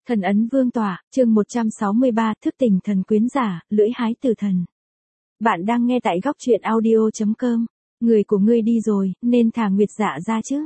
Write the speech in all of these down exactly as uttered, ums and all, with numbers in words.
Thần ấn vương tỏa, chương một trăm sáu mươi ba, thức tỉnh thần quyến giả, lưỡi hái tử thần. Bạn đang nghe tại góc truyện audio chấm com. Người của ngươi đi rồi, nên thả Nguyệt Dạ ra chứ.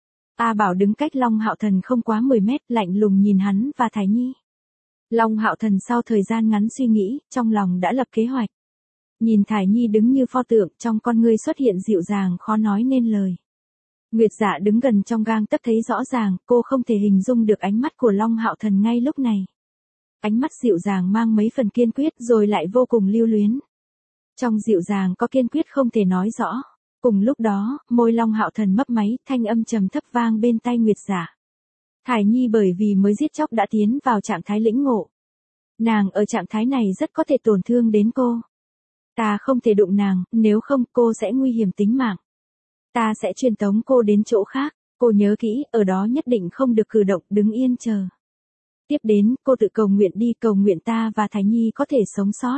A Bảo đứng cách Long Hạo Thần không quá mười mét, lạnh lùng nhìn hắn và Thái Nhi. Long Hạo Thần sau thời gian ngắn suy nghĩ, trong lòng đã lập kế hoạch. Nhìn Thái Nhi đứng như pho tượng, trong con ngươi xuất hiện dịu dàng khó nói nên lời. Nguyệt Dạ đứng gần trong gang tấc thấy rõ ràng, cô không thể hình dung được ánh mắt của Long Hạo Thần ngay lúc này. Ánh mắt dịu dàng mang mấy phần kiên quyết rồi lại vô cùng lưu luyến. Trong dịu dàng có kiên quyết không thể nói rõ. Cùng lúc đó, môi Long Hạo Thần mấp máy, thanh âm trầm thấp vang bên tai Nguyệt Dạ. Thải Nhi bởi vì mới giết chóc đã tiến vào trạng thái lĩnh ngộ. Nàng ở trạng thái này rất có thể tổn thương đến cô. Ta không thể đụng nàng, nếu không cô sẽ nguy hiểm tính mạng. Ta sẽ truyền tống cô đến chỗ khác, cô nhớ kỹ, ở đó nhất định không được cử động, đứng yên chờ. Tiếp đến, cô tự cầu nguyện đi, cầu nguyện ta và Thái Nhi có thể sống sót.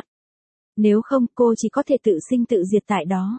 Nếu không, cô chỉ có thể tự sinh tự diệt tại đó.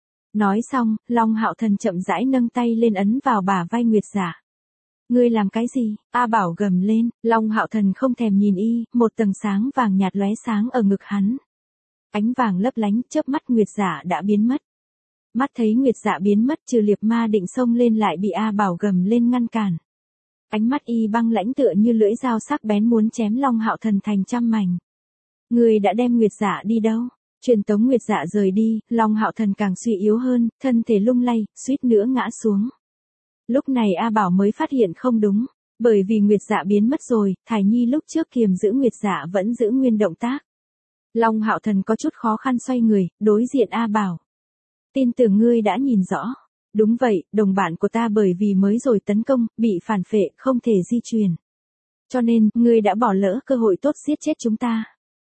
Nói xong, Long Hạo Thần chậm rãi nâng tay lên ấn vào bả vai Nguyệt Dạ. Ngươi làm cái gì? A Bảo gầm lên, Long Hạo Thần không thèm nhìn y, một tầng sáng vàng nhạt lóe sáng ở ngực hắn. Ánh vàng lấp lánh, chớp mắt Nguyệt Dạ đã biến mất. Mắt thấy Nguyệt Dạ biến mất, Trừ Liệp Ma định xông lên lại bị A Bảo gầm lên ngăn cản. Ánh mắt y băng lãnh tựa như lưỡi dao sắc bén muốn chém Long Hạo Thần thành trăm mảnh. Người đã đem Nguyệt Dạ đi đâu? Truyền tống Nguyệt Dạ rời đi, Long Hạo Thần càng suy yếu hơn, thân thể lung lay, suýt nữa ngã xuống. Lúc này A Bảo mới phát hiện không đúng, bởi vì Nguyệt Dạ biến mất rồi, Thái Nhi lúc trước kiềm giữ Nguyệt Dạ vẫn giữ nguyên động tác. Long Hạo Thần có chút khó khăn xoay người, đối diện A Bảo. Tin tưởng ngươi đã nhìn rõ. Đúng vậy, đồng bạn của ta bởi vì mới rồi tấn công, bị phản phệ, không thể di chuyển. Cho nên, ngươi đã bỏ lỡ cơ hội tốt giết chết chúng ta.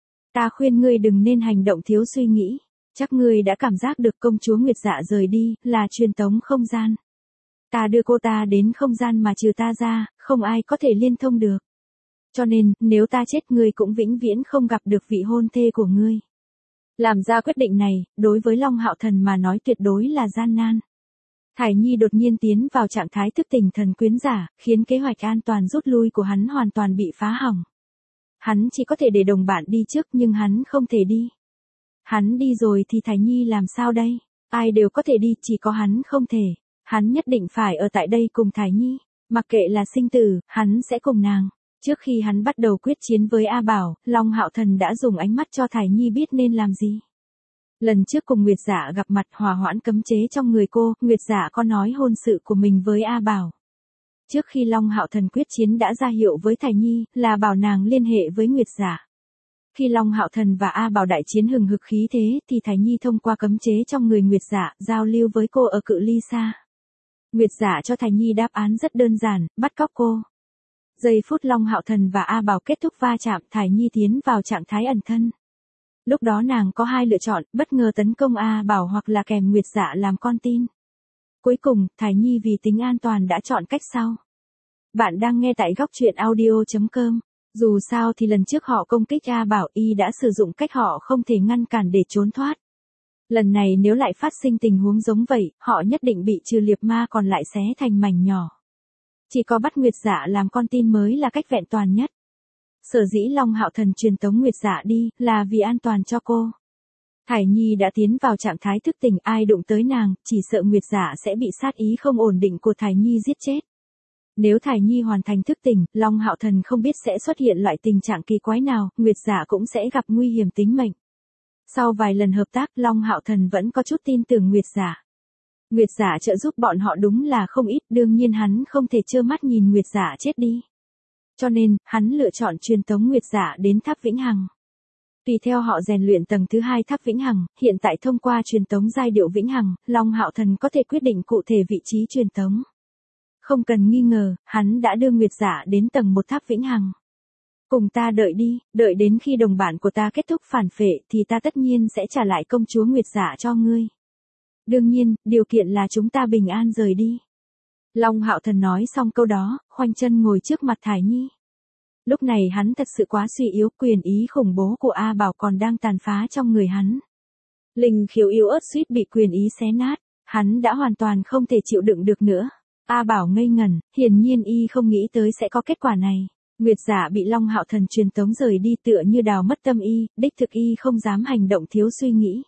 Ta khuyên ngươi đừng nên hành động thiếu suy nghĩ. Chắc ngươi đã cảm giác được công chúa Nguyệt Dạ rời đi, là truyền tống không gian. Ta đưa cô ta đến không gian mà trừ ta ra, không ai có thể liên thông được. Cho nên, nếu ta chết ngươi cũng vĩnh viễn không gặp được vị hôn thê của ngươi. Làm ra quyết định này, đối với Long Hạo Thần mà nói tuyệt đối là gian nan. Thải Nhi đột nhiên tiến vào trạng thái thức tỉnh thần quyến giả, khiến kế hoạch an toàn rút lui của hắn hoàn toàn bị phá hỏng. Hắn chỉ có thể để đồng bạn đi trước nhưng hắn không thể đi. Hắn đi rồi thì Thải Nhi làm sao đây? Ai đều có thể đi, chỉ có hắn không thể. Hắn nhất định phải ở tại đây cùng Thải Nhi. Mặc kệ là sinh tử, hắn sẽ cùng nàng. Trước khi hắn bắt đầu quyết chiến với A Bảo, Long Hạo Thần đã dùng ánh mắt cho Thải Nhi biết nên làm gì. Lần trước cùng Nguyệt Dạ gặp mặt hòa hoãn cấm chế trong người cô, Nguyệt Dạ có nói hôn sự của mình với A Bảo. Trước khi Long Hạo Thần quyết chiến đã ra hiệu với Thải Nhi, là bảo nàng liên hệ với Nguyệt Dạ. Khi Long Hạo Thần và A Bảo đại chiến hừng hực khí thế, thì Thải Nhi thông qua cấm chế trong người Nguyệt Dạ, giao lưu với cô ở cự ly xa. Nguyệt Dạ cho Thải Nhi đáp án rất đơn giản, bắt cóc cô. Giây phút Long Hạo Thần và A Bảo kết thúc va chạm, Thải Nhi tiến vào trạng thái ẩn thân. Lúc đó nàng có hai lựa chọn, bất ngờ tấn công A Bảo hoặc là kèm Nguyệt Dạ làm con tin. Cuối cùng, Thải Nhi vì tính an toàn đã chọn cách sau. Bạn đang nghe tại góc truyện audio chấm com. Dù sao thì lần trước họ công kích A Bảo, y đã sử dụng cách họ không thể ngăn cản để trốn thoát. Lần này nếu lại phát sinh tình huống giống vậy, họ nhất định bị Trừ Liệp Ma còn lại xé thành mảnh nhỏ. Chỉ có bắt Nguyệt Dạ làm con tin mới là cách vẹn toàn nhất. Sở dĩ Long Hạo Thần truyền tống Nguyệt Dạ đi, là vì an toàn cho cô. Thải Nhi đã tiến vào trạng thái thức tỉnh, ai đụng tới nàng, chỉ sợ Nguyệt Dạ sẽ bị sát ý không ổn định của Thải Nhi giết chết. Nếu Thải Nhi hoàn thành thức tỉnh, Long Hạo Thần không biết sẽ xuất hiện loại tình trạng kỳ quái nào, Nguyệt Dạ cũng sẽ gặp nguy hiểm tính mệnh. Sau vài lần hợp tác, Long Hạo Thần vẫn có chút tin tưởng Nguyệt Dạ. Nguyệt Dạ trợ giúp bọn họ đúng là không ít, đương nhiên hắn không thể trơ mắt nhìn Nguyệt Dạ chết đi. Cho nên, hắn lựa chọn truyền tống Nguyệt Dạ đến tháp Vĩnh Hằng. Tùy theo họ rèn luyện tầng thứ hai tháp Vĩnh Hằng, hiện tại thông qua truyền tống giai điệu Vĩnh Hằng, Long Hạo Thần có thể quyết định cụ thể vị trí truyền tống. Không cần nghi ngờ, hắn đã đưa Nguyệt Dạ đến tầng một tháp Vĩnh Hằng. Cùng ta đợi đi, đợi đến khi đồng bạn của ta kết thúc phản phệ thì ta tất nhiên sẽ trả lại công chúa Nguyệt Dạ cho ngươi. Đương nhiên, điều kiện là chúng ta bình an rời đi. Long Hạo Thần nói xong câu đó, khoanh chân ngồi trước mặt Thải Nhi. Lúc này hắn thật sự quá suy yếu, quyền ý khủng bố của A Bảo còn đang tàn phá trong người hắn. Linh khiếu yếu ớt suýt bị quyền ý xé nát, hắn đã hoàn toàn không thể chịu đựng được nữa. A Bảo ngây ngẩn, hiển nhiên y không nghĩ tới sẽ có kết quả này. Nguyệt Dạ bị Long Hạo Thần truyền tống rời đi tựa như đào mất tâm y, đích thực y không dám hành động thiếu suy nghĩ.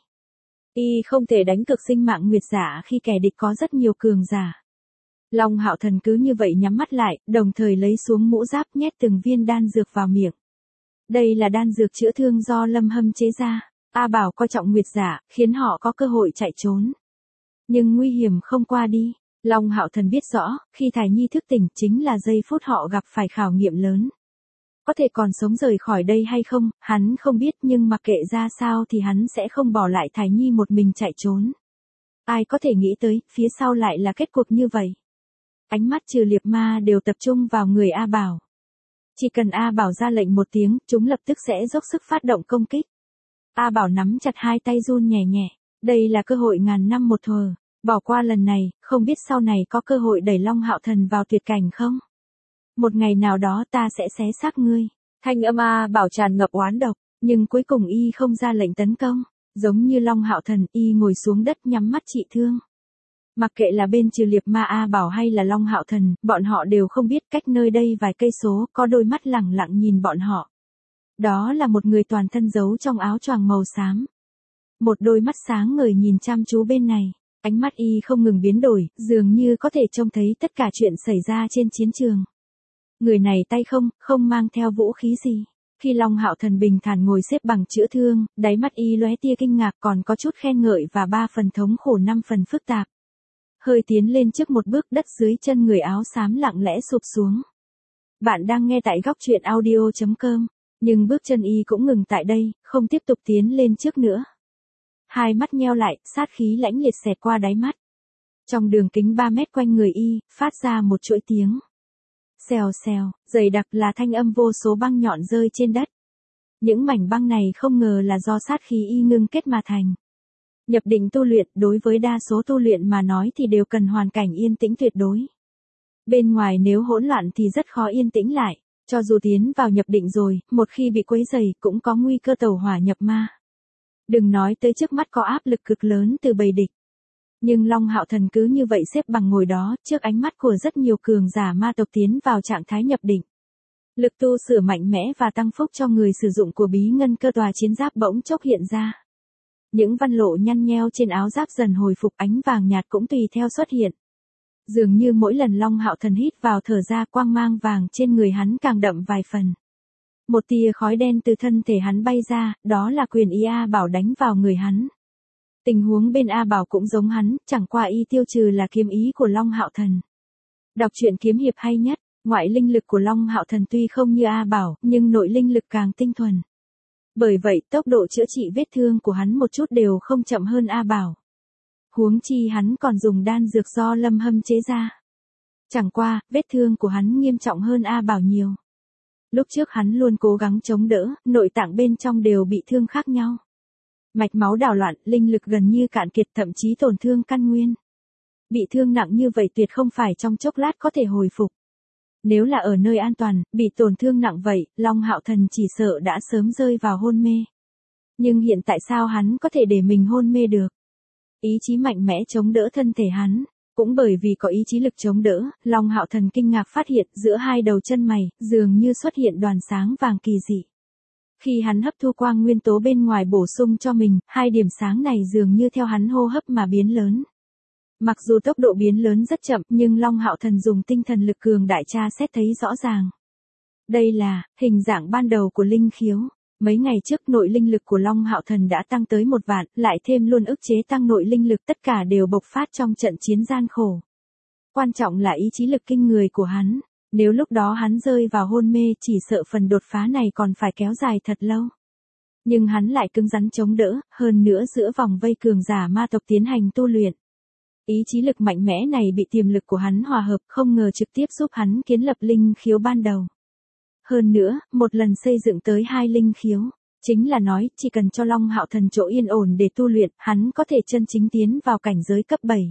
Y không thể đánh cược sinh mạng Nguyệt Dạ khi kẻ địch có rất nhiều cường giả. Long Hạo Thần cứ như vậy nhắm mắt lại, đồng thời lấy xuống mũ giáp nhét từng viên đan dược vào miệng. Đây là đan dược chữa thương do Lâm Hâm chế ra. A Bảo coi trọng Nguyệt Dạ, khiến họ có cơ hội chạy trốn. Nhưng nguy hiểm không qua đi. Long Hạo Thần biết rõ, khi Thải Nhi thức tỉnh chính là giây phút họ gặp phải khảo nghiệm lớn. Có thể còn sống rời khỏi đây hay không, hắn không biết, nhưng mặc kệ ra sao thì hắn sẽ không bỏ lại Thải Nhi một mình chạy trốn. Ai có thể nghĩ tới, phía sau lại là kết cục như vậy. Ánh mắt Trừ Liệp Ma đều tập trung vào người A Bảo. Chỉ cần A Bảo ra lệnh một tiếng, chúng lập tức sẽ dốc sức phát động công kích. A Bảo nắm chặt hai tay run nhẹ nhẹ. Đây là cơ hội ngàn năm một thờ. Bỏ qua lần này, không biết sau này có cơ hội đẩy Long Hạo Thần vào tuyệt cảnh không? Một ngày nào đó ta sẽ xé xác ngươi. Thanh âm A Bảo tràn ngập oán độc, nhưng cuối cùng y không ra lệnh tấn công. Giống như Long Hạo Thần, y ngồi xuống đất nhắm mắt trị thương. Mặc kệ là bên Trừ Liệp Ma A Bảo hay là Long Hạo Thần, bọn họ đều không biết cách nơi đây vài cây số, có đôi mắt lẳng lặng nhìn bọn họ. Đó là một người toàn thân giấu trong áo choàng màu xám. Một đôi mắt sáng ngời nhìn chăm chú bên này. Ánh mắt y không ngừng biến đổi, dường như có thể trông thấy tất cả chuyện xảy ra trên chiến trường. Người này tay không, không mang theo vũ khí gì. Khi Long Hạo Thần bình thản ngồi xếp bằng chữa thương, đáy mắt y lóe tia kinh ngạc, còn có chút khen ngợi và ba phần thống khổ năm phần phức tạp. Hơi tiến lên trước một bước, đất dưới chân người áo xám lặng lẽ sụp xuống. Bạn đang nghe tại góc truyện audio chấm com, nhưng bước chân y cũng ngừng tại đây, không tiếp tục tiến lên trước nữa. Hai mắt nheo lại, sát khí lãnh liệt xẹt qua đáy mắt. Trong đường kính ba mét quanh người y, phát ra một chuỗi tiếng. Xèo xèo, dày đặc là thanh âm vô số băng nhọn rơi trên đất. Những mảnh băng này không ngờ là do sát khí y ngưng kết mà thành. Nhập định tu luyện, đối với đa số tu luyện mà nói thì đều cần hoàn cảnh yên tĩnh tuyệt đối. Bên ngoài nếu hỗn loạn thì rất khó yên tĩnh lại, cho dù tiến vào nhập định rồi, một khi bị quấy rầy cũng có nguy cơ tẩu hỏa nhập ma. Đừng nói tới trước mắt có áp lực cực lớn từ bầy địch. Nhưng Long Hạo Thần cứ như vậy xếp bằng ngồi đó, trước ánh mắt của rất nhiều cường giả ma tộc tiến vào trạng thái nhập định. Lực tu sửa mạnh mẽ và tăng phúc cho người sử dụng của bí ngân cơ tòa chiến giáp bỗng chốc hiện ra. Những văn lộ nhăn nheo trên áo giáp dần hồi phục, ánh vàng nhạt cũng tùy theo xuất hiện. Dường như mỗi lần Long Hạo Thần hít vào thở ra, quang mang vàng trên người hắn càng đậm vài phần. Một tia khói đen từ thân thể hắn bay ra, đó là quyền y A Bảo đánh vào người hắn. Tình huống bên A Bảo cũng giống hắn, chẳng qua y tiêu trừ là kiếm ý của Long Hạo Thần. Đọc truyện kiếm hiệp hay nhất, ngoại linh lực của Long Hạo Thần tuy không như A Bảo, nhưng nội linh lực càng tinh thuần. Bởi vậy, tốc độ chữa trị vết thương của hắn một chút đều không chậm hơn A Bảo. Huống chi hắn còn dùng đan dược do Lâm Hâm chế ra. Chẳng qua, vết thương của hắn nghiêm trọng hơn A Bảo nhiều. Lúc trước hắn luôn cố gắng chống đỡ, nội tạng bên trong đều bị thương khác nhau. Mạch máu đảo loạn, linh lực gần như cạn kiệt, thậm chí tổn thương căn nguyên. Bị thương nặng như vậy tuyệt không phải trong chốc lát có thể hồi phục. Nếu là ở nơi an toàn, bị tổn thương nặng vậy, Long Hạo Thần chỉ sợ đã sớm rơi vào hôn mê. Nhưng hiện tại sao hắn có thể để mình hôn mê được? Ý chí mạnh mẽ chống đỡ thân thể hắn. Cũng bởi vì có ý chí lực chống đỡ, Long Hạo Thần kinh ngạc phát hiện giữa hai đầu chân mày, dường như xuất hiện đoàn sáng vàng kỳ dị. Khi hắn hấp thu quang nguyên tố bên ngoài bổ sung cho mình, hai điểm sáng này dường như theo hắn hô hấp mà biến lớn. Mặc dù tốc độ biến lớn rất chậm, nhưng Long Hạo Thần dùng tinh thần lực cường đại tra xét thấy rõ ràng. Đây là hình dạng ban đầu của linh khiếu. Mấy ngày trước nội linh lực của Long Hạo Thần đã tăng tới một vạn, lại thêm luôn ức chế tăng nội linh lực, tất cả đều bộc phát trong trận chiến gian khổ. Quan trọng là ý chí lực kinh người của hắn. Nếu lúc đó hắn rơi vào hôn mê chỉ sợ phần đột phá này còn phải kéo dài thật lâu. Nhưng hắn lại cứng rắn chống đỡ, hơn nữa giữa vòng vây cường giả ma tộc tiến hành tu luyện. Ý chí lực mạnh mẽ này bị tiềm lực của hắn hòa hợp, không ngờ trực tiếp giúp hắn kiến lập linh khiếu ban đầu. Hơn nữa, một lần xây dựng tới hai linh khiếu, chính là nói chỉ cần cho Long Hạo Thần chỗ yên ổn để tu luyện, hắn có thể chân chính tiến vào cảnh giới cấp bảy.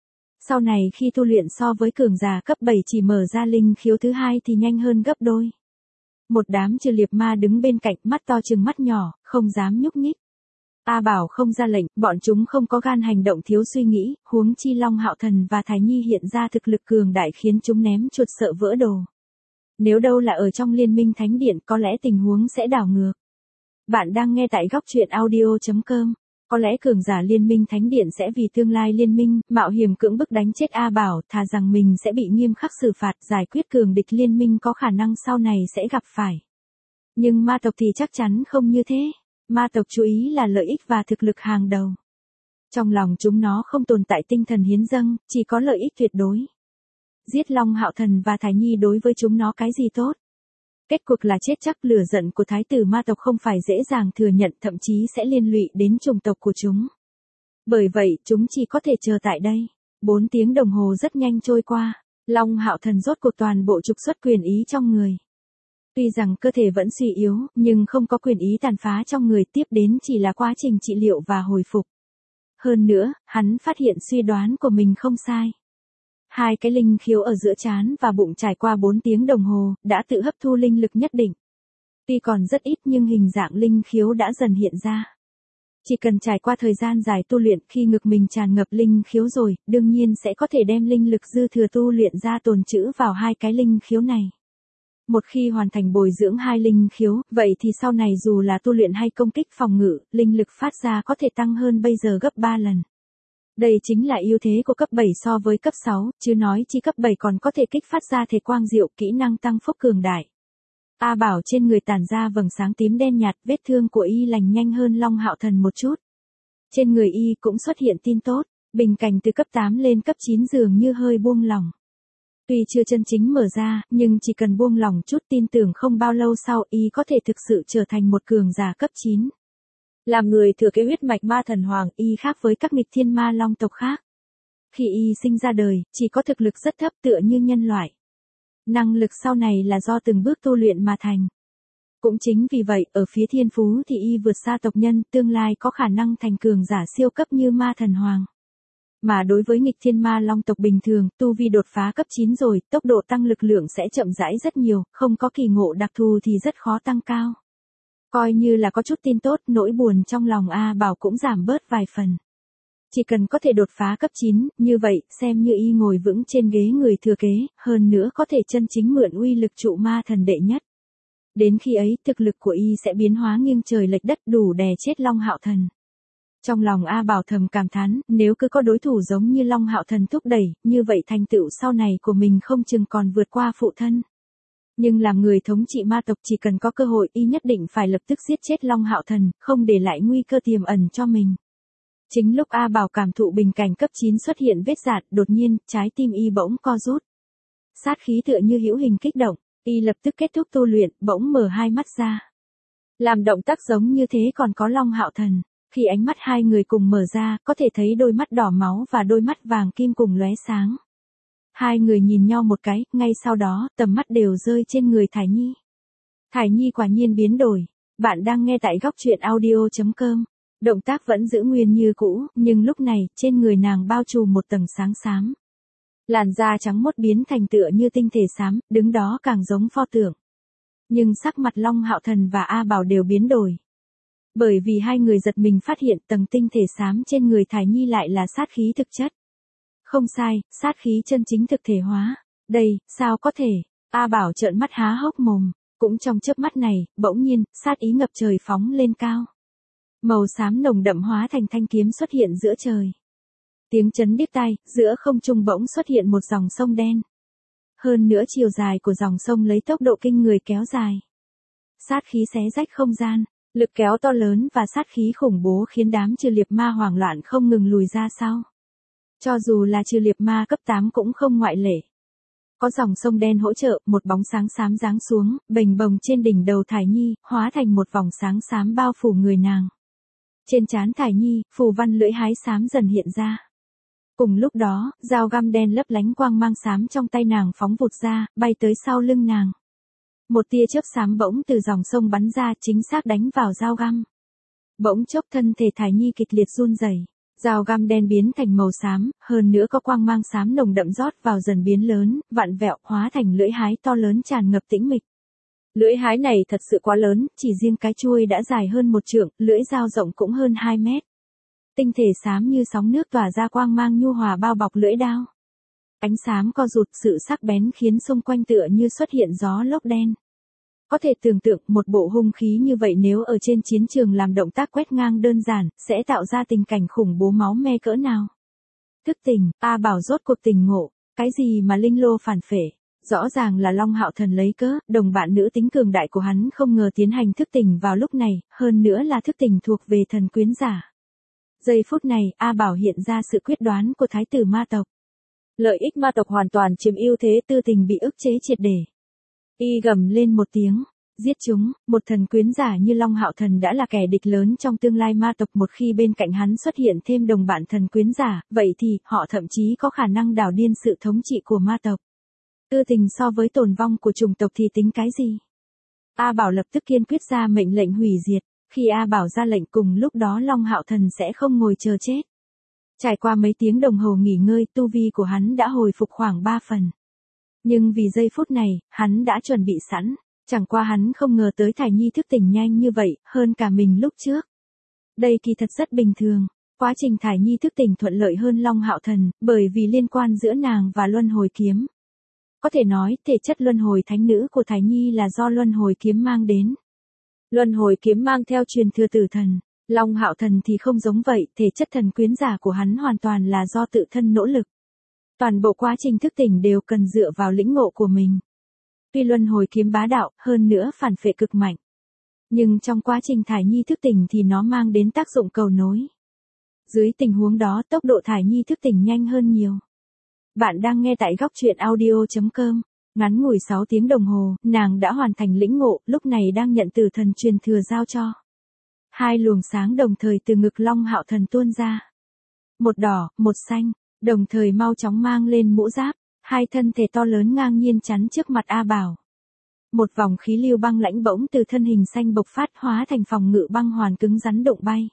Sau này khi tu luyện so với cường giả cấp bảy chỉ mở ra linh khiếu thứ hai thì nhanh hơn gấp đôi. Một đám Trừ Liệp Ma đứng bên cạnh, mắt to trừng mắt nhỏ, không dám nhúc nhích. A Bảo không ra lệnh, bọn chúng không có gan hành động thiếu suy nghĩ, huống chi Long Hạo Thần và Thải Nhi hiện ra thực lực cường đại khiến chúng ném chuột sợ vỡ đồ. Nếu đâu là ở trong Liên minh Thánh Điện có lẽ tình huống sẽ đảo ngược. Bạn đang nghe tại góc truyện audio.com. Có lẽ cường giả Liên minh Thánh Điện sẽ vì tương lai liên minh, mạo hiểm cưỡng bức đánh chết A Bảo, thà rằng mình sẽ bị nghiêm khắc xử phạt, giải quyết cường địch liên minh có khả năng sau này sẽ gặp phải. Nhưng ma tộc thì chắc chắn không như thế. Ma tộc chú ý là lợi ích và thực lực hàng đầu. Trong lòng chúng nó không tồn tại tinh thần hiến dâng, chỉ có lợi ích tuyệt đối. Giết Long Hạo Thần và Thải Nhi đối với chúng nó cái gì tốt? Kết cục là chết chắc. Lửa giận của thái tử ma tộc không phải dễ dàng thừa nhận, thậm chí sẽ liên lụy đến chủng tộc của chúng. Bởi vậy, chúng chỉ có thể chờ tại đây. Bốn tiếng đồng hồ rất nhanh trôi qua, Long Hạo Thần rốt cuộc toàn bộ trục xuất quyền ý trong người. Tuy rằng cơ thể vẫn suy yếu, nhưng không có quyền ý tàn phá trong người, tiếp đến chỉ là quá trình trị liệu và hồi phục. Hơn nữa, hắn phát hiện suy đoán của mình không sai. Hai cái linh khiếu ở giữa trán và bụng trải qua bốn tiếng đồng hồ, đã tự hấp thu linh lực nhất định. Tuy còn rất ít nhưng hình dạng linh khiếu đã dần hiện ra. Chỉ cần trải qua thời gian dài tu luyện, khi ngực mình tràn ngập linh khiếu rồi, đương nhiên sẽ có thể đem linh lực dư thừa tu luyện ra tồn trữ vào hai cái linh khiếu này. Một khi hoàn thành bồi dưỡng hai linh khiếu, vậy thì sau này dù là tu luyện hay công kích phòng ngự, linh lực phát ra có thể tăng hơn bây giờ gấp ba lần. Đây chính là ưu thế của cấp bảy so với cấp sáu, chứ nói chi cấp bảy còn có thể kích phát ra thể quang diệu, kỹ năng tăng phúc cường đại. A Bảo trên người tản ra vầng sáng tím đen nhạt, vết thương của y lành nhanh hơn Long Hạo Thần một chút. Trên người y cũng xuất hiện tin tốt, bình cảnh từ cấp tám lên cấp chín dường như hơi buông lỏng. Tuy chưa chân chính mở ra, nhưng chỉ cần buông lỏng chút, tin tưởng không bao lâu sau y có thể thực sự trở thành một cường giả cấp chín. Làm người thừa kế huyết mạch ma thần hoàng, y khác với các nghịch thiên ma long tộc khác. Khi y sinh ra đời, chỉ có thực lực rất thấp tựa như nhân loại. Năng lực sau này là do từng bước tu luyện mà thành. Cũng chính vì vậy, ở phía thiên phú thì y vượt xa tộc nhân, tương lai có khả năng thành cường giả siêu cấp như ma thần hoàng. Mà đối với nghịch thiên ma long tộc bình thường, tu vi đột phá cấp chín rồi, tốc độ tăng lực lượng sẽ chậm rãi rất nhiều, không có kỳ ngộ đặc thù thì rất khó tăng cao. Coi như là có chút tin tốt, nỗi buồn trong lòng A Bảo cũng giảm bớt vài phần. Chỉ cần có thể đột phá cấp chín, như vậy, xem như y ngồi vững trên ghế người thừa kế, hơn nữa có thể chân chính mượn uy lực trụ ma thần đệ nhất. Đến khi ấy, thực lực của y sẽ biến hóa nghiêng trời lệch đất, đủ đè chết Long Hạo Thần. Trong lòng A Bảo thầm cảm thán, nếu cứ có đối thủ giống như Long Hạo Thần thúc đẩy, như vậy thành tựu sau này của mình không chừng còn vượt qua phụ thân. Nhưng làm người thống trị ma tộc, chỉ cần có cơ hội y nhất định phải lập tức giết chết Long Hạo Thần, không để lại nguy cơ tiềm ẩn cho mình. Chính lúc A Bảo cảm thụ bình cảnh cấp chín xuất hiện vết rạn, đột nhiên, trái tim y bỗng co rút. Sát khí tựa như hữu hình kích động, y lập tức kết thúc tu luyện, bỗng mở hai mắt ra. Làm động tác giống như thế còn có Long Hạo Thần. Khi ánh mắt hai người cùng mở ra, có thể thấy đôi mắt đỏ máu và đôi mắt vàng kim cùng lóe sáng. Hai người nhìn nhau một cái, ngay sau đó, tầm mắt đều rơi trên người Thải Nhi. Thải Nhi quả nhiên biến đổi. Bạn đang nghe tại góc truyện audio.com. Động tác vẫn giữ nguyên như cũ, nhưng lúc này, trên người nàng bao trùm một tầng sáng xám. Làn da trắng mốt biến thành tựa như tinh thể xám, đứng đó càng giống pho tượng. Nhưng sắc mặt Long Hạo Thần và A Bảo đều biến đổi. Bởi vì hai người giật mình phát hiện tầng tinh thể xám trên người Thải Nhi lại là sát khí thực chất. Không sai, sát khí chân chính thực thể hóa. Đây, sao có thể? A Bảo trợn mắt há hốc mồm. Cũng trong chớp mắt này, bỗng nhiên, sát ý ngập trời phóng lên cao. Màu xám nồng đậm hóa thành thanh kiếm xuất hiện giữa trời. Tiếng chấn điếc tai, giữa không trung bỗng xuất hiện một dòng sông đen. Hơn nữa chiều dài của dòng sông lấy tốc độ kinh người kéo dài. Sát khí xé rách không gian. Lực kéo to lớn và sát khí khủng bố khiến đám trừ liệp ma hoảng loạn không ngừng lùi ra sau. Cho dù là trừ liệp ma cấp tám cũng không ngoại lệ. Có dòng sông đen hỗ trợ, một bóng sáng xám giáng xuống, bềnh bồng trên đỉnh đầu Thải Nhi, hóa thành một vòng sáng xám bao phủ người nàng. Trên trán Thải Nhi, phù văn lưỡi hái xám dần hiện ra. Cùng lúc đó, dao găm đen lấp lánh quang mang xám trong tay nàng phóng vụt ra, bay tới sau lưng nàng. Một tia chớp xám bỗng từ dòng sông bắn ra, chính xác đánh vào dao găm. Bỗng chốc thân thể Thải Nhi kịch liệt run rẩy, dao găm đen biến thành màu xám, hơn nữa có quang mang xám nồng đậm rót vào dần biến lớn, vặn vẹo, hóa thành lưỡi hái to lớn tràn ngập tĩnh mịch. Lưỡi hái này thật sự quá lớn, chỉ riêng cái chuôi đã dài hơn một trượng, lưỡi dao rộng cũng hơn hai mét. Tinh thể xám như sóng nước tỏa ra quang mang nhu hòa bao bọc lưỡi đao. Ánh xám co rụt, sự sắc bén khiến xung quanh tựa như xuất hiện gió lốc đen. Có thể tưởng tượng một bộ hung khí như vậy nếu ở trên chiến trường làm động tác quét ngang đơn giản, sẽ tạo ra tình cảnh khủng bố máu me cỡ nào. Thức tỉnh, A Bảo rốt cuộc tỉnh ngộ, cái gì mà linh lô phản phệ, rõ ràng là Long Hạo Thần lấy cớ, đồng bạn nữ tính cường đại của hắn không ngờ tiến hành thức tỉnh vào lúc này, hơn nữa là thức tỉnh thuộc về thần quyến giả. Giây phút này, A Bảo hiện ra sự quyết đoán của thái tử ma tộc. Lợi ích ma tộc hoàn toàn chiếm ưu thế, tư tình bị ức chế triệt để. Y gầm lên một tiếng, giết chúng, một thần quyến giả như Long Hạo Thần đã là kẻ địch lớn trong tương lai ma tộc, một khi bên cạnh hắn xuất hiện thêm đồng bạn thần quyến giả, vậy thì họ thậm chí có khả năng đảo điên sự thống trị của ma tộc. Tư tình so với tồn vong của chủng tộc thì tính cái gì? A Bảo lập tức kiên quyết ra mệnh lệnh hủy diệt, khi A Bảo ra lệnh cùng lúc đó Long Hạo Thần sẽ không ngồi chờ chết. Trải qua mấy tiếng đồng hồ nghỉ ngơi, tu vi của hắn đã hồi phục khoảng ba phần. Nhưng vì giây phút này, hắn đã chuẩn bị sẵn, chẳng qua hắn không ngờ tới Thải Nhi thức tỉnh nhanh như vậy, hơn cả mình lúc trước. Đây kỳ thật rất bình thường, quá trình Thải Nhi thức tỉnh thuận lợi hơn Long Hạo Thần, bởi vì liên quan giữa nàng và luân hồi kiếm. Có thể nói, thể chất luân hồi thánh nữ của Thải Nhi là do luân hồi kiếm mang đến. Luân hồi kiếm mang theo truyền thừa tử thần, Long Hạo Thần thì không giống vậy, thể chất thần quyến giả của hắn hoàn toàn là do tự thân nỗ lực. Toàn bộ quá trình thức tỉnh đều cần dựa vào lĩnh ngộ của mình. Tuy luân hồi kiếm bá đạo, hơn nữa phản phệ cực mạnh. Nhưng trong quá trình Thải Nhi thức tỉnh thì nó mang đến tác dụng cầu nối. Dưới tình huống đó tốc độ Thải Nhi thức tỉnh nhanh hơn nhiều. Bạn đang nghe tại góc truyện audio chấm com. Ngắn ngủi sáu tiếng đồng hồ, nàng đã hoàn thành lĩnh ngộ, lúc này đang nhận từ thần truyền thừa giao cho. Hai luồng sáng đồng thời từ ngực Long Hạo Thần tuôn ra. Một đỏ, một xanh, đồng thời mau chóng mang lên mũ giáp, hai thân thể to lớn ngang nhiên chắn trước mặt A Bảo. Một vòng khí lưu băng lãnh bỗng từ thân hình xanh bộc phát hóa thành phòng ngự băng hoàn cứng rắn đụng bay.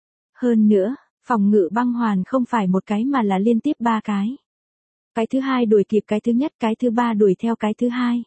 Hơn nữa, phòng ngự băng hoàn không phải một cái mà là liên tiếp ba cái. Cái thứ hai đuổi kịp cái thứ nhất, cái thứ ba đuổi theo cái thứ hai.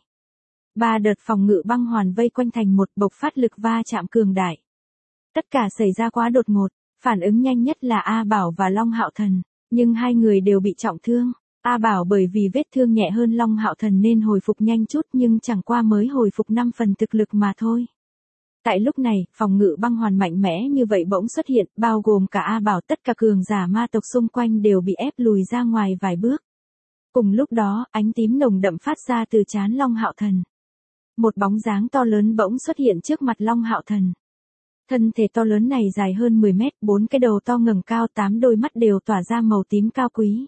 Ba đợt phòng ngự băng hoàn vây quanh thành một bộc phát lực va chạm cường đại. Tất cả xảy ra quá đột ngột, phản ứng nhanh nhất là A Bảo và Long Hạo Thần, nhưng hai người đều bị trọng thương. A Bảo bởi vì vết thương nhẹ hơn Long Hạo Thần nên hồi phục nhanh chút nhưng chẳng qua mới hồi phục năm phần thực lực mà thôi. Tại lúc này, phòng ngự băng hoàn mạnh mẽ như vậy bỗng xuất hiện, bao gồm cả A Bảo, tất cả cường giả ma tộc xung quanh đều bị ép lùi ra ngoài vài bước. Cùng lúc đó, ánh tím nồng đậm phát ra từ trán Long Hạo Thần. Một bóng dáng to lớn bỗng xuất hiện trước mặt Long Hạo Thần. Thân thể to lớn này dài hơn mười mét, bốn cái đầu to ngẩng cao, tám đôi mắt đều tỏa ra màu tím cao quý.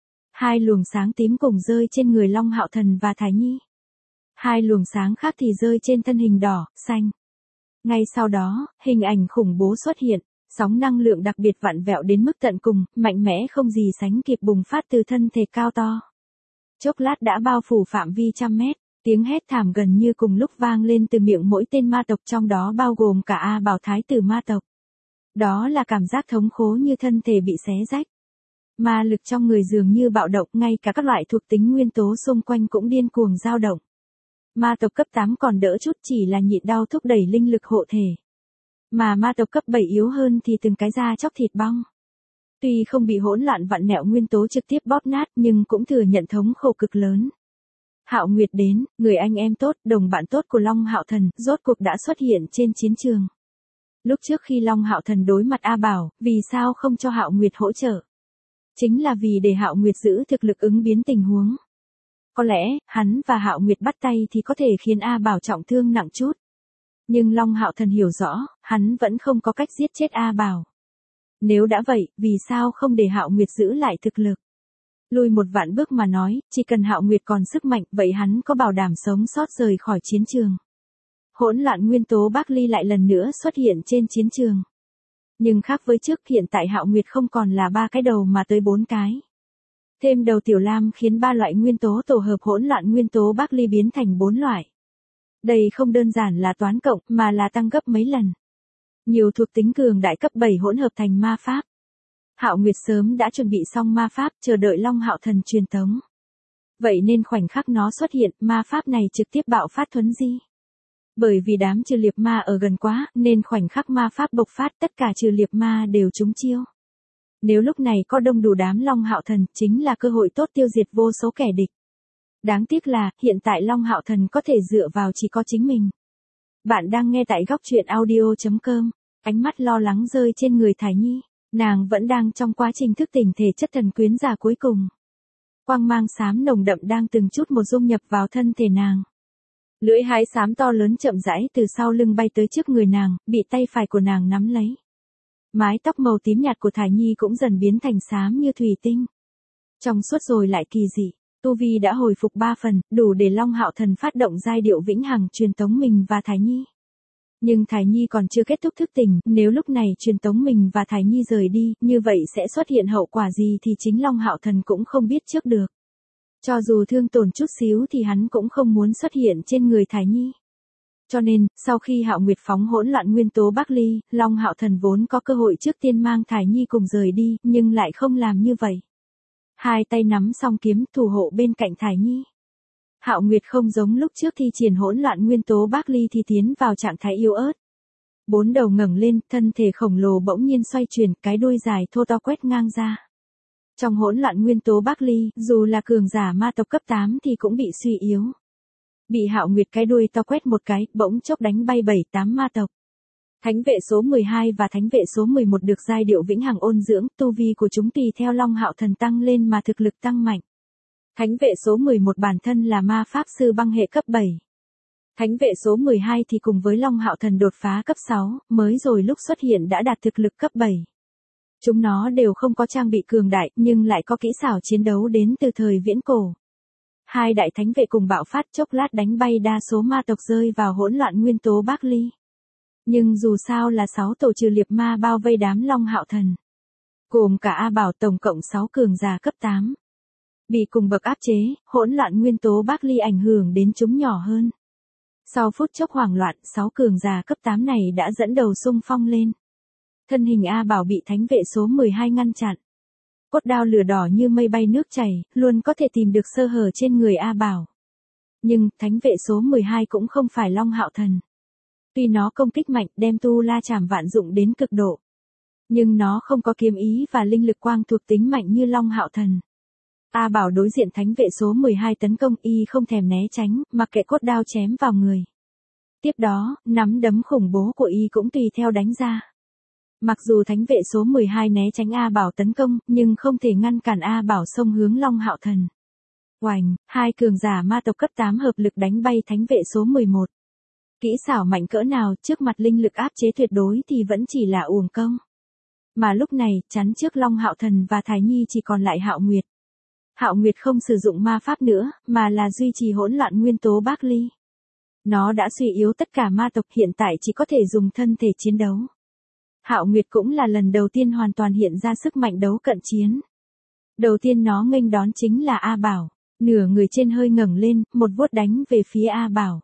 Hai luồng sáng tím cùng rơi trên người Long Hạo Thần và Thải Nhi. Hai luồng sáng khác thì rơi trên thân hình đỏ, xanh. Ngay sau đó, hình ảnh khủng bố xuất hiện, sóng năng lượng đặc biệt vặn vẹo đến mức tận cùng, mạnh mẽ không gì sánh kịp bùng phát từ thân thể cao to. Chốc lát đã bao phủ phạm vi trăm mét, tiếng hét thảm gần như cùng lúc vang lên từ miệng mỗi tên ma tộc, trong đó bao gồm cả A Bảo thái tử ma tộc. Đó là cảm giác thống khổ như thân thể bị xé rách. Ma lực trong người dường như bạo động, ngay cả các loại thuộc tính nguyên tố xung quanh cũng điên cuồng dao động. Ma tộc cấp tám còn đỡ chút, chỉ là nhịn đau thúc đẩy linh lực hộ thể. Mà ma tộc cấp bảy yếu hơn thì từng cái da chóc thịt bong. Tuy không bị hỗn loạn vặn nẹo nguyên tố trực tiếp bóp nát nhưng cũng thừa nhận thống khổ cực lớn. Hạo Nguyệt đến, người anh em tốt, đồng bạn tốt của Long Hạo Thần, rốt cuộc đã xuất hiện trên chiến trường. Lúc trước khi Long Hạo Thần đối mặt A Bảo, vì sao không cho Hạo Nguyệt hỗ trợ? Chính là vì để Hạo Nguyệt giữ thực lực ứng biến tình huống. Có lẽ, hắn và Hạo Nguyệt bắt tay thì có thể khiến A Bảo trọng thương nặng chút. Nhưng Long Hạo Thần hiểu rõ, hắn vẫn không có cách giết chết A Bảo. Nếu đã vậy, vì sao không để Hạo Nguyệt giữ lại thực lực? Lùi một vạn bước mà nói, chỉ cần Hạo Nguyệt còn sức mạnh, vậy hắn có bảo đảm sống sót rời khỏi chiến trường. Hỗn loạn nguyên tố Bắc Ly lại lần nữa xuất hiện trên chiến trường. Nhưng khác với trước, hiện tại Hạo Nguyệt không còn là ba cái đầu mà tới bốn cái. Thêm đầu Tiểu Lam khiến ba loại nguyên tố tổ hợp hỗn loạn nguyên tố Bắc Ly biến thành bốn loại. Đây không đơn giản là toán cộng, mà là tăng gấp mấy lần. Nhiều thuộc tính cường đại cấp bảy hỗn hợp thành ma pháp. Hạo Nguyệt sớm đã chuẩn bị xong ma pháp, chờ đợi Long Hạo Thần truyền tống. Vậy nên khoảnh khắc nó xuất hiện, ma pháp này trực tiếp bạo phát thuấn di. Bởi vì đám trừ liệp ma ở gần quá, nên khoảnh khắc ma pháp bộc phát, tất cả trừ liệp ma đều trúng chiêu. Nếu lúc này có đông đủ đám Long Hạo Thần, chính là cơ hội tốt tiêu diệt vô số kẻ địch. Đáng tiếc là, hiện tại Long Hạo Thần có thể dựa vào chỉ có chính mình. Bạn đang nghe tại góc truyện audio.com. Ánh mắt lo lắng rơi trên người Thải Nhi. Nàng vẫn đang trong quá trình thức tỉnh thể chất thần quyến giả cuối cùng. Quang mang xám nồng đậm đang từng chút một dung nhập vào thân thể nàng. Lưỡi hái xám to lớn chậm rãi từ sau lưng bay tới trước người nàng, bị tay phải của nàng nắm lấy. Mái tóc màu tím nhạt của Thải Nhi cũng dần biến thành xám như thủy tinh. Trong suốt rồi lại kỳ dị, tu vi đã hồi phục ba phần, đủ để Long Hạo Thần phát động giai điệu vĩnh hằng truyền tống mình và Thải Nhi. Nhưng Thải Nhi còn chưa kết thúc thức tỉnh, nếu lúc này truyền tống mình và Thải Nhi rời đi, như vậy sẽ xuất hiện hậu quả gì thì chính Long Hạo Thần cũng không biết trước được. Cho dù thương tổn chút xíu thì hắn cũng không muốn xuất hiện trên người Thải Nhi. Cho nên, sau khi Hạo Nguyệt phóng hỗn loạn nguyên tố Bắc Ly, Long Hạo Thần vốn có cơ hội trước tiên mang Thải Nhi cùng rời đi, nhưng lại không làm như vậy. Hai tay nắm song kiếm thủ hộ bên cạnh Thải Nhi. Hạo Nguyệt không giống lúc trước thi triển hỗn loạn nguyên tố Bắc Ly thì tiến vào trạng thái yếu ớt. Bốn đầu ngẩng lên, thân thể khổng lồ bỗng nhiên xoay chuyển, cái đuôi dài thô to quét ngang ra. Trong hỗn loạn nguyên tố Bắc Ly, dù là cường giả ma tộc cấp tám thì cũng bị suy yếu. Bị Hạo Nguyệt cái đuôi to quét một cái, bỗng chốc đánh bay bảy tám ma tộc. Thánh vệ số mười hai và thánh vệ số mười một được giai điệu vĩnh hằng ôn dưỡng, tu vi của chúng tùy theo Long Hạo Thần tăng lên mà thực lực tăng mạnh. Thánh vệ số mười một bản thân là ma pháp sư băng hệ cấp bảy. Thánh vệ số mười hai thì cùng với Long Hạo Thần đột phá cấp sáu, mới rồi lúc xuất hiện đã đạt thực lực cấp bảy. Chúng nó đều không có trang bị cường đại, nhưng lại có kỹ xảo chiến đấu đến từ thời viễn cổ. Hai đại thánh vệ cùng bạo phát, chốc lát đánh bay đa số ma tộc rơi vào hỗn loạn nguyên tố Bắc Ly. Nhưng dù sao là sáu tổ trừ liệp ma bao vây đám Long Hạo Thần. Gồm cả A Bảo tổng cộng sáu cường giả cấp tám. Bị cùng bậc áp chế, hỗn loạn nguyên tố Bắc Ly ảnh hưởng đến chúng nhỏ hơn. Sau phút chốc hoảng loạn, sáu cường giả cấp tám này đã dẫn đầu xung phong lên. Thân hình A Bảo bị thánh vệ số mười hai ngăn chặn. Cốt đao lửa đỏ như mây bay nước chảy, luôn có thể tìm được sơ hở trên người A Bảo. Nhưng, thánh vệ số mười hai cũng không phải Long Hạo Thần. Tuy nó công kích mạnh, đem tu la chảm vạn dụng đến cực độ. Nhưng nó không có kiếm ý và linh lực quang thuộc tính mạnh như Long Hạo Thần. A Bảo đối diện thánh vệ số mười hai tấn công, y không thèm né tránh, mặc kệ cốt đao chém vào người. Tiếp đó, nắm đấm khủng bố của y cũng tùy theo đánh ra. Mặc dù thánh vệ số mười hai né tránh A Bảo tấn công, nhưng không thể ngăn cản A Bảo xông hướng Long Hạo Thần. Oành, hai cường giả ma tộc cấp tám hợp lực đánh bay thánh vệ số mười một. Kỹ xảo mạnh cỡ nào, trước mặt linh lực áp chế tuyệt đối thì vẫn chỉ là uổng công. Mà lúc này, chắn trước Long Hạo Thần và Thải Nhi chỉ còn lại Hạo Nguyệt. Hạo Nguyệt không sử dụng ma pháp nữa, mà là duy trì hỗn loạn nguyên tố Bắc Ly. Nó đã suy yếu tất cả ma tộc, hiện tại chỉ có thể dùng thân thể chiến đấu. Hạo Nguyệt cũng là lần đầu tiên hoàn toàn hiện ra sức mạnh đấu cận chiến. Đầu tiên nó nghênh đón chính là A Bảo, nửa người trên hơi ngẩng lên, một vuốt đánh về phía A Bảo.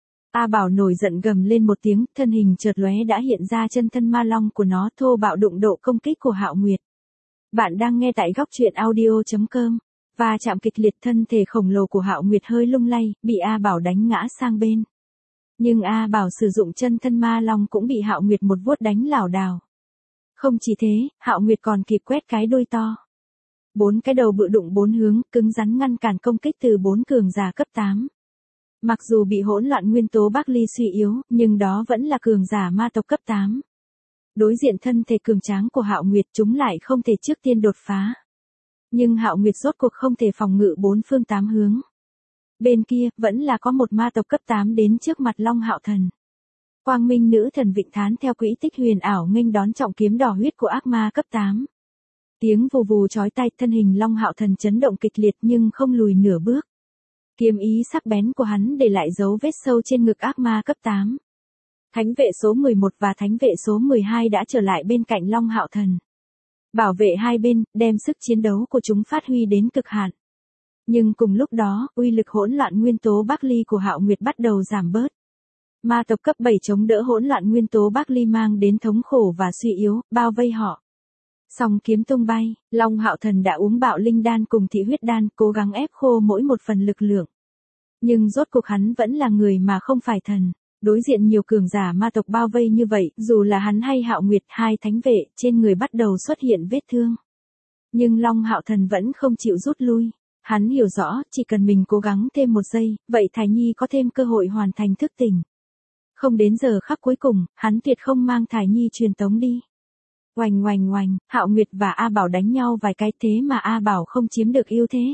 A Bảo nổi giận gầm lên một tiếng, thân hình chợt lóe đã hiện ra chân thân ma long của nó, thô bạo đụng độ công kích của Hạo Nguyệt. Bạn đang nghe tại góc truyện audio.com. Và chạm kịch liệt, thân thể khổng lồ của Hạo Nguyệt hơi lung lay, bị A Bảo đánh ngã sang bên. Nhưng A Bảo sử dụng chân thân ma long cũng bị Hạo Nguyệt một vuốt đánh lảo đảo. Không chỉ thế, Hạo Nguyệt còn kịp quét cái đuôi to. Bốn cái đầu bự đụng bốn hướng, cứng rắn ngăn cản công kích từ bốn cường giả cấp tám. Mặc dù bị hỗn loạn nguyên tố Bắc Ly suy yếu, nhưng đó vẫn là cường giả ma tộc cấp tám. Đối diện thân thể cường tráng của Hạo Nguyệt, chúng lại không thể trước tiên đột phá. Nhưng Hạo Nguyệt rốt cuộc không thể phòng ngự bốn phương tám hướng. Bên kia, vẫn là có một ma tộc cấp tám đến trước mặt Long Hạo Thần. Quang Minh nữ thần Vịnh Thán theo quỹ tích huyền ảo nghênh đón trọng kiếm đỏ huyết của ác ma cấp tám. Tiếng vù vù chói tai, thân hình Long Hạo Thần chấn động kịch liệt nhưng không lùi nửa bước. Kiếm ý sắc bén của hắn để lại dấu vết sâu trên ngực ác ma cấp tám. Thánh vệ số mười một và thánh vệ số mười hai đã trở lại bên cạnh Long Hạo Thần. Bảo vệ hai bên, đem sức chiến đấu của chúng phát huy đến cực hạn. Nhưng cùng lúc đó, uy lực hỗn loạn nguyên tố Bắc Ly của Hạo Nguyệt bắt đầu giảm bớt. Ma tộc cấp bảy chống đỡ hỗn loạn nguyên tố Bắc Ly mang đến thống khổ và suy yếu, bao vây họ. Song kiếm tung bay, Long Hạo Thần đã uống bạo linh đan cùng thị huyết đan, cố gắng ép khô mỗi một phần lực lượng. Nhưng rốt cuộc hắn vẫn là người mà không phải thần. Đối diện nhiều cường giả ma tộc bao vây như vậy, dù là hắn hay Hạo Nguyệt, hai thánh vệ, trên người bắt đầu xuất hiện vết thương. Nhưng Long Hạo Thần vẫn không chịu rút lui. Hắn hiểu rõ, chỉ cần mình cố gắng thêm một giây, vậy Thải Nhi có thêm cơ hội hoàn thành thức tỉnh. Không đến giờ khắc cuối cùng, hắn tuyệt không mang Thải Nhi truyền tống đi. Oành oành oành, Hạo Nguyệt và A Bảo đánh nhau vài cái thế mà A Bảo không chiếm được ưu thế.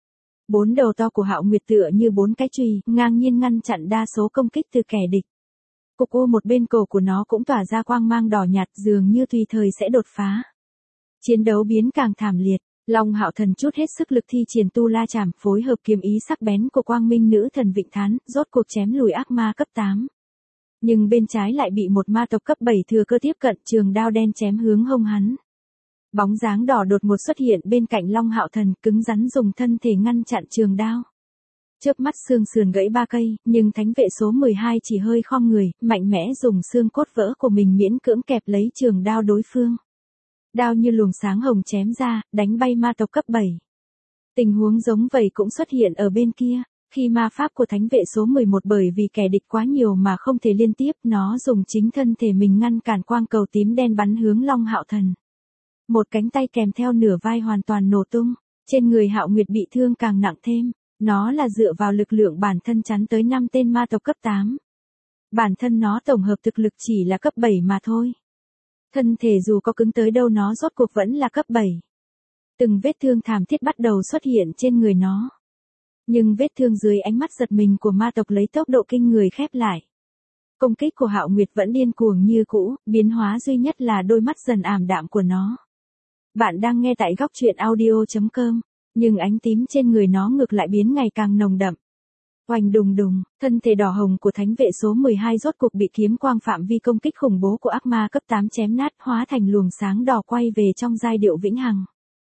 Bốn đầu to của Hạo Nguyệt tựa như bốn cái chùy, ngang nhiên ngăn chặn đa số công kích từ kẻ địch. Cục ô một bên cổ của nó cũng tỏa ra quang mang đỏ nhạt dường như tùy thời sẽ đột phá. Chiến đấu biến càng thảm liệt, Long Hạo Thần chút hết sức lực thi triển tu la chảm phối hợp kiếm ý sắc bén của Quang Minh Nữ Thần Vịnh Thán, rốt cuộc chém lùi ác ma cấp tám. Nhưng bên trái lại bị một ma tộc cấp bảy thừa cơ tiếp cận, trường đao đen chém hướng hông hắn. Bóng dáng đỏ đột ngột xuất hiện bên cạnh Long Hạo Thần, cứng rắn dùng thân thể ngăn chặn trường đao. Chớp mắt xương sườn gãy ba cây, nhưng thánh vệ số mười hai chỉ hơi khom người, mạnh mẽ dùng xương cốt vỡ của mình miễn cưỡng kẹp lấy trường đao đối phương. Đao như luồng sáng hồng chém ra, đánh bay ma tộc cấp bảy. Tình huống giống vậy cũng xuất hiện ở bên kia, khi ma pháp của thánh vệ số mười một bởi vì kẻ địch quá nhiều mà không thể liên tiếp, nó dùng chính thân thể mình ngăn cản quang cầu tím đen bắn hướng Long Hạo Thần. Một cánh tay kèm theo nửa vai hoàn toàn nổ tung, trên người Hạo Nguyệt bị thương càng nặng thêm, nó là dựa vào lực lượng bản thân chắn tới năm tên ma tộc cấp tám. Bản thân nó tổng hợp thực lực chỉ là cấp bảy mà thôi. Thân thể dù có cứng tới đâu nó rốt cuộc vẫn là cấp bảy. Từng vết thương thảm thiết bắt đầu xuất hiện trên người nó. Nhưng vết thương dưới ánh mắt giật mình của ma tộc lấy tốc độ kinh người khép lại. Công kích của Hạo Nguyệt vẫn điên cuồng như cũ, biến hóa duy nhất là đôi mắt dần ảm đạm của nó. Bạn đang nghe tại góc truyện audio chấm com, nhưng ánh tím trên người nó ngược lại biến ngày càng nồng đậm. Oanh đùng đùng, thân thể đỏ hồng của thánh vệ số mười hai rốt cuộc bị kiếm quang phạm vi công kích khủng bố của ác ma cấp tám chém nát, hóa thành luồng sáng đỏ quay về trong giai điệu vĩnh hằng.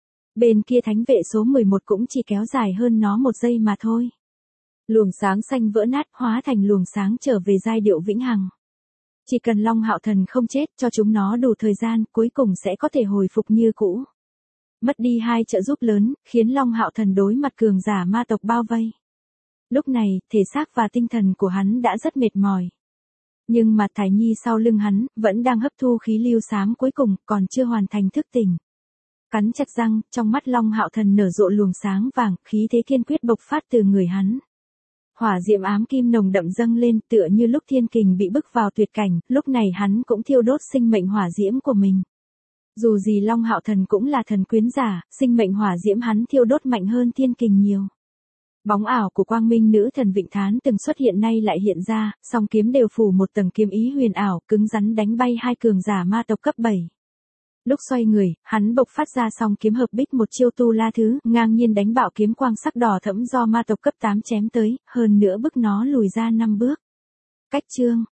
Bên kia thánh vệ số mười một cũng chỉ kéo dài hơn nó một giây mà thôi. Luồng sáng xanh vỡ nát, hóa thành luồng sáng trở về giai điệu vĩnh hằng. Chỉ cần Long Hạo Thần không chết, cho chúng nó đủ thời gian, cuối cùng sẽ có thể hồi phục như cũ. Mất đi hai trợ giúp lớn, khiến Long Hạo Thần đối mặt cường giả ma tộc bao vây. Lúc này, thể xác và tinh thần của hắn đã rất mệt mỏi. Nhưng mà Thải Nhi sau lưng hắn, vẫn đang hấp thu khí lưu xám cuối cùng, còn chưa hoàn thành thức tỉnh. Cắn chặt răng, trong mắt Long Hạo Thần nở rộ luồng sáng vàng, khí thế kiên quyết bộc phát từ người hắn. Hỏa diệm ám kim nồng đậm dâng lên, tựa như lúc thiên kình bị bức vào tuyệt cảnh, lúc này hắn cũng thiêu đốt sinh mệnh hỏa diễm của mình. Dù gì Long Hạo Thần cũng là thần quyến giả, sinh mệnh hỏa diễm hắn thiêu đốt mạnh hơn thiên kình nhiều. Bóng ảo của Quang Minh Nữ Thần Vịnh Thán từng xuất hiện nay lại hiện ra, song kiếm đều phủ một tầng kiếm ý huyền ảo, cứng rắn đánh bay hai cường giả ma tộc cấp bảy. Lúc xoay người, hắn bộc phát ra song kiếm hợp bích một chiêu tu la thứ, ngang nhiên đánh bạo kiếm quang sắc đỏ thẫm do ma tộc cấp tám chém tới, hơn nữa bức nó lùi ra năm bước. Cách chương,